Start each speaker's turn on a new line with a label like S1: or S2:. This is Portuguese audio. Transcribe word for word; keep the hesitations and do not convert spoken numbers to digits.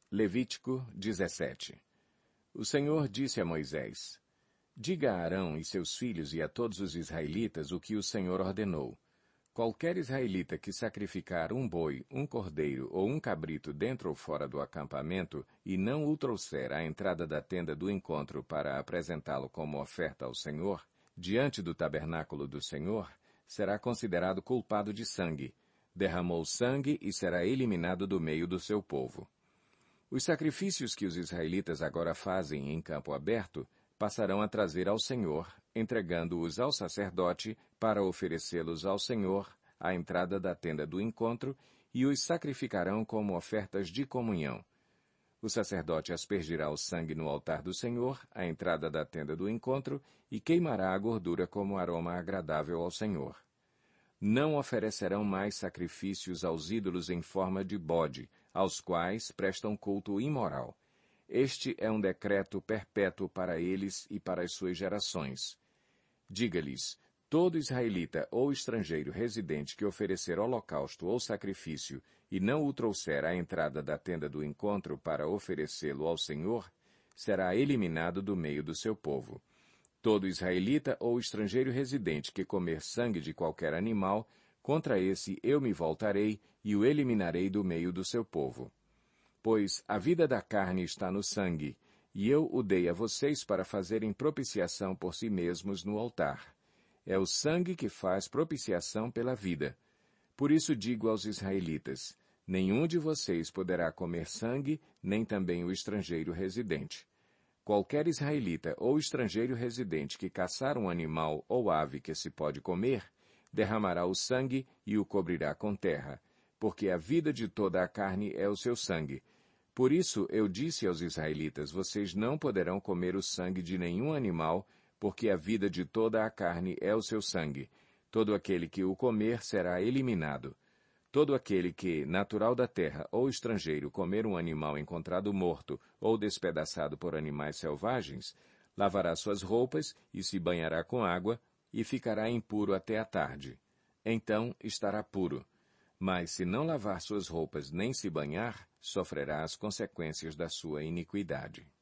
S1: Levítico dezessete. O Senhor disse a Moisés: Diga a Arão e seus filhos e a todos os israelitas o que o Senhor ordenou. Qualquer israelita que sacrificar um boi, um cordeiro ou um cabrito dentro ou fora do acampamento e não o trouxer à entrada da tenda do encontro para apresentá-lo como oferta ao Senhor, diante do tabernáculo do Senhor, será considerado culpado de sangue. Derramou sangue e será eliminado do meio do seu povo. Os sacrifícios que os israelitas agora fazem em campo aberto passarão a trazer ao Senhor, entregando-os ao sacerdote para oferecê-los ao Senhor à entrada da tenda do encontro e os sacrificarão como ofertas de comunhão. O sacerdote aspergirá o sangue no altar do Senhor, à entrada da tenda do encontro, e queimará a gordura como aroma agradável ao Senhor. Não oferecerão mais sacrifícios aos ídolos em forma de bode, aos quais prestam culto imoral. Este é um decreto perpétuo para eles e para as suas gerações. Diga-lhes, todo israelita ou estrangeiro residente que oferecer holocausto ou sacrifício e não o trouxer à entrada da tenda do encontro para oferecê-lo ao Senhor, será eliminado do meio do seu povo. Todo israelita ou estrangeiro residente que comer sangue de qualquer animal, contra esse eu me voltarei e o eliminarei do meio do seu povo. Pois a vida da carne está no sangue, e eu o dei a vocês para fazerem propiciação por si mesmos no altar. É o sangue que faz propiciação pela vida. Por isso digo aos israelitas, nenhum de vocês poderá comer sangue, nem também o estrangeiro residente. Qualquer israelita ou estrangeiro residente que caçar um animal ou ave que se pode comer, derramará o sangue e o cobrirá com terra, porque a vida de toda a carne é o seu sangue. Por isso eu disse aos israelitas, vocês não poderão comer o sangue de nenhum animal, porque a vida de toda a carne é o seu sangue. Todo aquele que o comer será eliminado. Todo aquele que, natural da terra ou estrangeiro, comer um animal encontrado morto ou despedaçado por animais selvagens, lavará suas roupas e se banhará com água e ficará impuro até a tarde. Então estará puro. Mas se não lavar suas roupas nem se banhar, sofrerá as consequências da sua iniquidade.